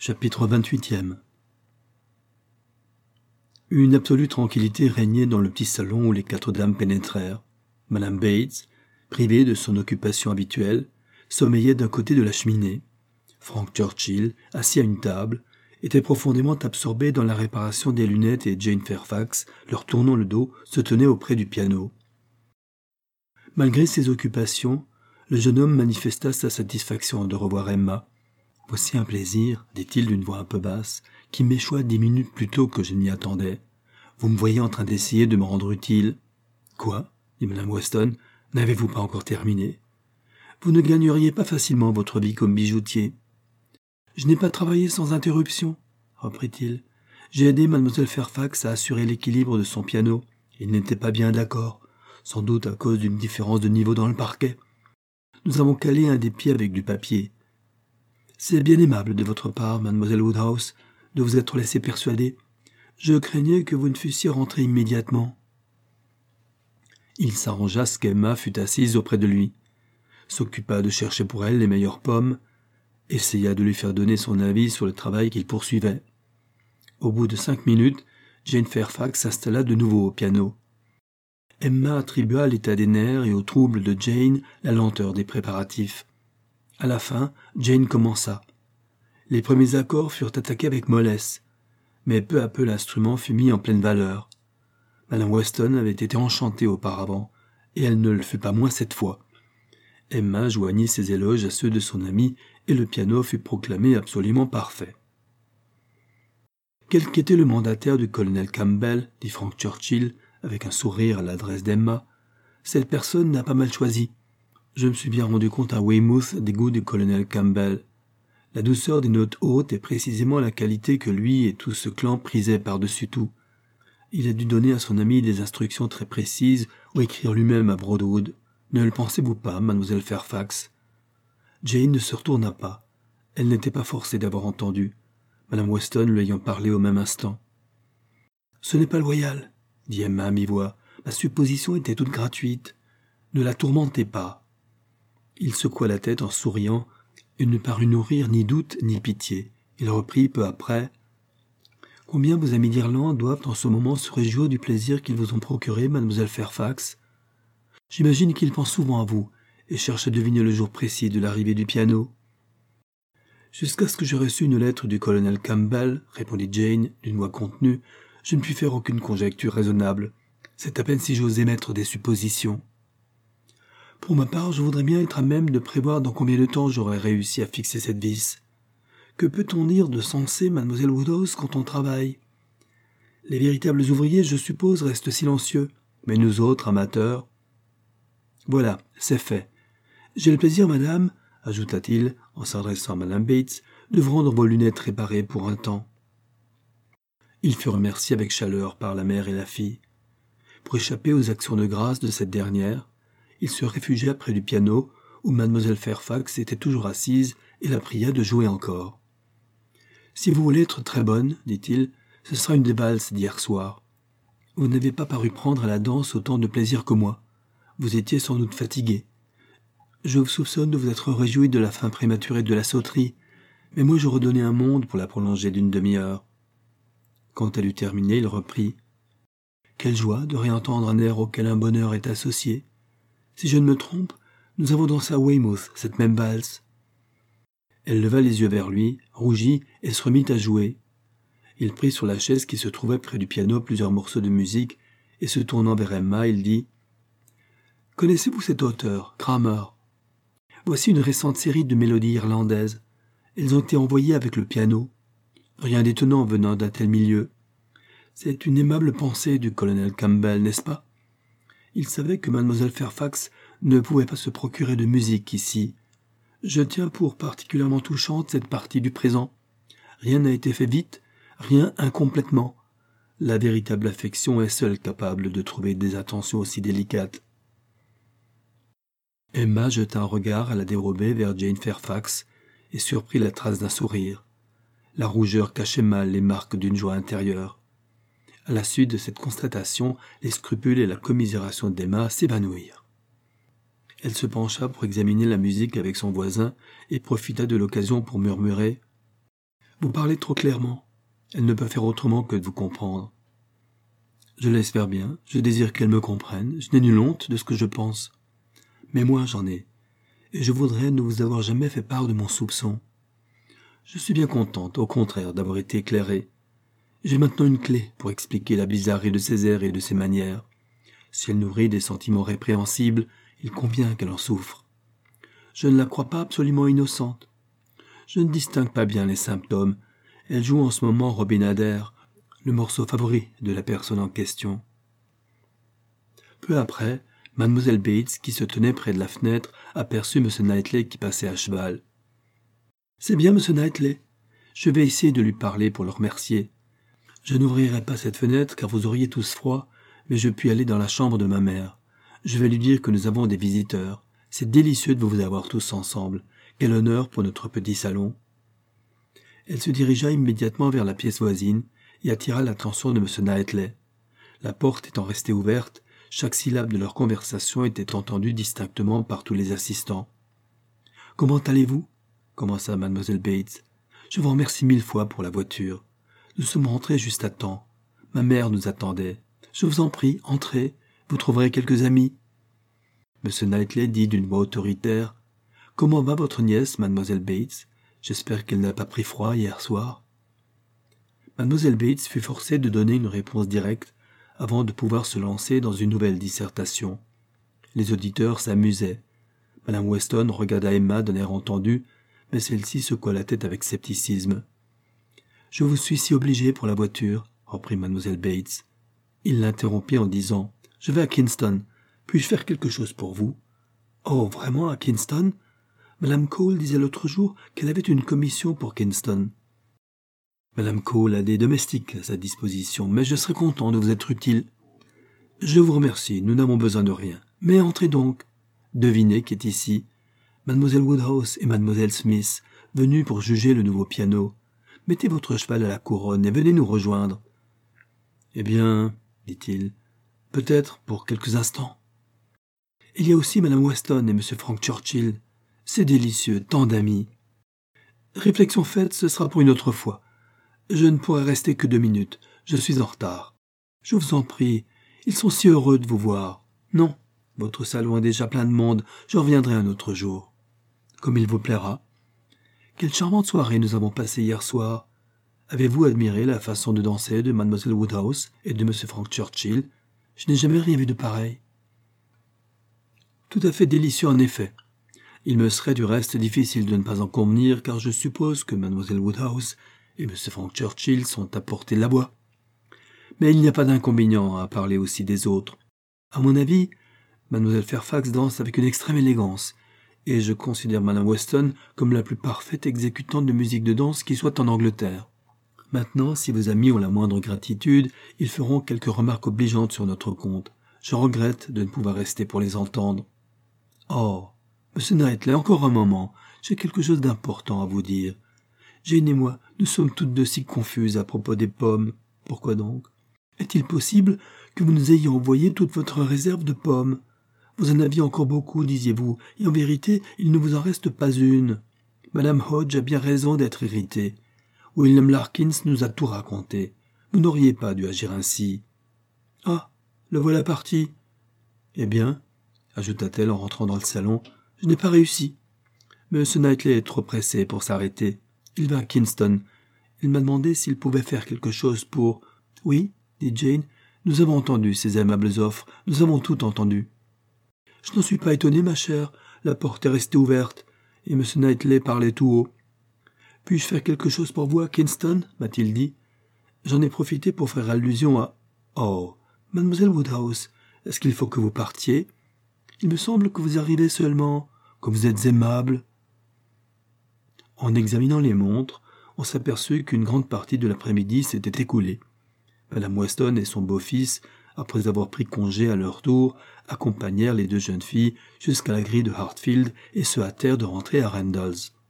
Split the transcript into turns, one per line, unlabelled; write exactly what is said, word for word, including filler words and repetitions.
Chapitre vingt-huitième. Une absolue tranquillité régnait dans le petit salon où les quatre dames pénétrèrent. Madame Bates, privée de son occupation habituelle, sommeillait d'un côté de la cheminée. Frank Churchill, assis à une table, était profondément absorbé dans la réparation des lunettes et Jane Fairfax, leur tournant le dos, se tenait auprès du piano. Malgré ses occupations, le jeune homme manifesta sa satisfaction de revoir Emma. « Voici un plaisir, dit-il d'une voix un peu basse, qui m'échoit dix minutes plus tôt que je ne m'y attendais. Vous me voyez en train d'essayer de me rendre utile. »« Quoi ?» dit Madame Weston. « N'avez-vous pas encore terminé ? Vous ne gagneriez pas facilement votre vie comme bijoutier. »« Je n'ai pas travaillé sans interruption, » reprit-il. « J'ai aidé Mademoiselle Fairfax à assurer l'équilibre de son piano. Il n'était pas bien d'accord, sans doute à cause d'une différence de niveau dans le parquet. Nous avons calé un des pieds avec du papier. C'est bien aimable de votre part, mademoiselle Woodhouse, de vous être laissé persuader. Je craignais que vous ne fussiez rentrée immédiatement. » Il s'arrangea ce qu'Emma fût assise auprès de lui, s'occupa de chercher pour elle les meilleures pommes, essaya de lui faire donner son avis sur le travail qu'il poursuivait. Au bout de cinq minutes, Jane Fairfax s'installa de nouveau au piano. Emma attribua à l'état des nerfs et au trouble de Jane la lenteur des préparatifs. À la fin, Jane commença. Les premiers accords furent attaqués avec mollesse, mais peu à peu l'instrument fut mis en pleine valeur. Madame Weston avait été enchantée auparavant, et elle ne le fut pas moins cette fois. Emma joignit ses éloges à ceux de son amie, et le piano fut proclamé absolument parfait. « Quel qu'était le mandataire du colonel Campbell, dit Frank Churchill, avec un sourire à l'adresse d'Emma, cette personne n'a pas mal choisi. Je me suis bien rendu compte à Weymouth des goûts du colonel Campbell. La douceur des notes hautes est précisément la qualité que lui et tout ce clan prisaient par-dessus tout. Il a dû donner à son ami des instructions très précises ou écrire lui-même à Broadwood. Ne le pensez-vous pas, mademoiselle Fairfax ?» Jane ne se retourna pas. Elle n'était pas forcée d'avoir entendu, madame Weston lui ayant parlé au même instant. « Ce n'est pas loyal, » dit Emma à mi-voix. « Ma supposition était toute gratuite. Ne la tourmentez pas. » Il secoua la tête en souriant et ne parut nourrir ni doute ni pitié. Il reprit peu après. « Combien vos amis d'Irlande doivent en ce moment se réjouir du plaisir qu'ils vous ont procuré, mademoiselle Fairfax ? J'imagine qu'ils pensent souvent à vous et cherchent à deviner le jour précis de l'arrivée du piano. »« Jusqu'à ce que j'aie reçu une lettre du colonel Campbell, répondit Jane d'une voix contenue, je ne puis faire aucune conjecture raisonnable. C'est à peine si j'ose émettre des suppositions. Pour ma part, je voudrais bien être à même de prévoir dans combien de temps j'aurais réussi à fixer cette vis. Que peut-on dire de sensé, mademoiselle Woodhouse, quand on travaille ? Les véritables ouvriers, je suppose, restent silencieux, mais nous autres, amateurs... Voilà, c'est fait. J'ai le plaisir, madame, ajouta-t-il, en s'adressant à madame Bates, de vous rendre vos lunettes réparées pour un temps. Il fut remercié avec chaleur par la mère et la fille. Pour échapper aux actions de grâce de cette dernière, il se réfugia près du piano, où mademoiselle Fairfax était toujours assise et la pria de jouer encore. « Si vous voulez être très bonne, dit-il, ce sera une des valses d'hier soir. Vous n'avez pas paru prendre à la danse autant de plaisir que moi. Vous étiez sans doute fatigué. Je vous soupçonne de vous être réjoui de la fin prématurée de la sauterie, mais moi je redonnais un monde pour la prolonger d'une demi-heure. » Quand elle eut terminé, il reprit. « Quelle joie de réentendre un air auquel un bonheur est associé. Si je ne me trompe, nous avons dansé à Weymouth cette même valse. » Elle leva les yeux vers lui, rougit et se remit à jouer. Il prit sur la chaise qui se trouvait près du piano plusieurs morceaux de musique et se tournant vers Emma, il dit « Connaissez-vous cet auteur, Cramer ? Voici une récente série de mélodies irlandaises. Elles ont été envoyées avec le piano. Rien d'étonnant venant d'un tel milieu. C'est une aimable pensée du colonel Campbell, n'est-ce pas ? Il savait que mademoiselle Fairfax ne pouvait pas se procurer de musique ici. Je tiens pour particulièrement touchante cette partie du présent. Rien n'a été fait vite, rien incomplètement. La véritable affection est seule capable de trouver des attentions aussi délicates. » Emma jeta un regard à la dérobée vers Jane Fairfax et surprit la trace d'un sourire. La rougeur cachait mal les marques d'une joie intérieure. À la suite de cette constatation, les scrupules et la commisération d'Emma s'évanouirent. Elle se pencha pour examiner la musique avec son voisin et profita de l'occasion pour murmurer Vous parlez trop clairement. Elle ne peut faire autrement que de vous comprendre. Je l'espère bien, je désire qu'elle me comprenne, je n'ai nulle honte de ce que je pense. Mais moi j'en ai, et je voudrais ne vous avoir jamais fait part de mon soupçon. Je suis bien contente, au contraire, d'avoir été éclairée. J'ai maintenant une clé pour expliquer la bizarrerie de ses airs et de ses manières. Si elle nourrit des sentiments répréhensibles, il convient qu'elle en souffre. Je ne la crois pas absolument innocente. Je ne distingue pas bien les symptômes. Elle joue en ce moment Robin Adair, le morceau favori de la personne en question. Peu après, Mademoiselle Bates, qui se tenait près de la fenêtre, aperçut M. Knightley qui passait à cheval. « C'est bien, M. Knightley. Je vais essayer de lui parler pour le remercier. Je n'ouvrirai pas cette fenêtre car vous auriez tous froid, mais je puis aller dans la chambre de ma mère. Je vais lui dire que nous avons des visiteurs. C'est délicieux de vous avoir tous ensemble. Quel honneur pour notre petit salon. » Elle se dirigea immédiatement vers la pièce voisine et attira l'attention de M. Knightley. La porte étant restée ouverte, chaque syllabe de leur conversation était entendue distinctement par tous les assistants. « Comment allez-vous » commença Mademoiselle Bates. « Je vous remercie mille fois pour la voiture. Nous sommes rentrés juste à temps. Ma mère nous attendait. Je vous en prie, entrez. Vous trouverez quelques amis. » M. Knightley dit d'une voix autoritaire. « Comment va votre nièce, Mademoiselle Bates ? J'espère qu'elle n'a pas pris froid hier soir. » Mademoiselle Bates fut forcée de donner une réponse directe avant de pouvoir se lancer dans une nouvelle dissertation. Les auditeurs s'amusaient. Madame Weston regarda Emma d'un air entendu, mais celle-ci secoua la tête avec scepticisme. « Je vous suis si obligée pour la voiture, » reprit Mademoiselle Bates. Il l'interrompit en disant « Je vais à Kingston. Puis-je faire quelque chose pour vous ?»« Oh, vraiment, à Kingston ?» Madame Cole disait l'autre jour qu'elle avait une commission pour Kingston. Madame Cole a des domestiques à sa disposition, mais je serais content de vous être utile. Je vous remercie, nous n'avons besoin de rien. Mais entrez donc. Devinez qui est ici. Mademoiselle Woodhouse et Mademoiselle Smith, venues pour juger le nouveau piano. Mettez votre cheval à la couronne et venez nous rejoindre. Eh bien, dit-il, peut-être pour quelques instants. Il y a aussi Madame Weston et Monsieur Frank Churchill. C'est délicieux, tant d'amis. Réflexion faite, ce sera pour une autre fois. Je ne pourrai rester que deux minutes. Je suis en retard. Je vous en prie, ils sont si heureux de vous voir. Non, votre salon est déjà plein de monde. Je reviendrai un autre jour. Comme il vous plaira. Quelle charmante soirée nous avons passée hier soir. Avez-vous admiré la façon de danser de Mademoiselle Woodhouse et de Monsieur Frank Churchill? Je n'ai jamais rien vu de pareil. Tout à fait délicieux en effet. Il me serait du reste difficile de ne pas en convenir, car je suppose que Mademoiselle Woodhouse et M. Frank Churchill sont à portée de la voix. Mais il n'y a pas d'inconvénient à parler aussi des autres. À mon avis, Mademoiselle Fairfax danse avec une extrême élégance, et je considère Madame Weston comme la plus parfaite exécutante de musique de danse qui soit en Angleterre. Maintenant, si vos amis ont la moindre gratitude, ils feront quelques remarques obligeantes sur notre compte. Je regrette de ne pouvoir rester pour les entendre. Oh, Monsieur Knightley, encore un moment, j'ai quelque chose d'important à vous dire. Jane et moi, nous sommes toutes deux si confuses à propos des pommes. Pourquoi donc? Est-il possible que vous nous ayez envoyé toute votre réserve de pommes? Vous en aviez encore beaucoup, disiez-vous, et en vérité, il ne vous en reste pas une. Madame Hodge a bien raison d'être irritée. William Larkins nous a tout raconté. Vous n'auriez pas dû agir ainsi. Ah, le voilà parti. Eh bien, ajouta-t-elle en rentrant dans le salon, je n'ai pas réussi. Mais ce Knightley est trop pressé pour s'arrêter. Il va à Kingston. Il m'a demandé s'il pouvait faire quelque chose pour... Oui, dit Jane, nous avons entendu ces aimables offres, nous avons tout entendu. Je n'en suis pas étonnée, ma chère, la porte est restée ouverte, et M. Knightley parlait tout haut. Puis-je faire quelque chose pour vous à Kingston, m'a-t-il dit. J'en ai profité pour faire allusion à... Oh, Mademoiselle Woodhouse, est-ce qu'il faut que vous partiez? Il me semble que vous arrivez seulement, que vous êtes aimable. En examinant les montres, on s'aperçut qu'une grande partie de l'après-midi s'était écoulée. Madame Weston et son beau-fils, après avoir pris congé à leur tour, accompagnèrent les deux jeunes filles jusqu'à la grille de Hartfield et se hâtèrent de rentrer à Randalls.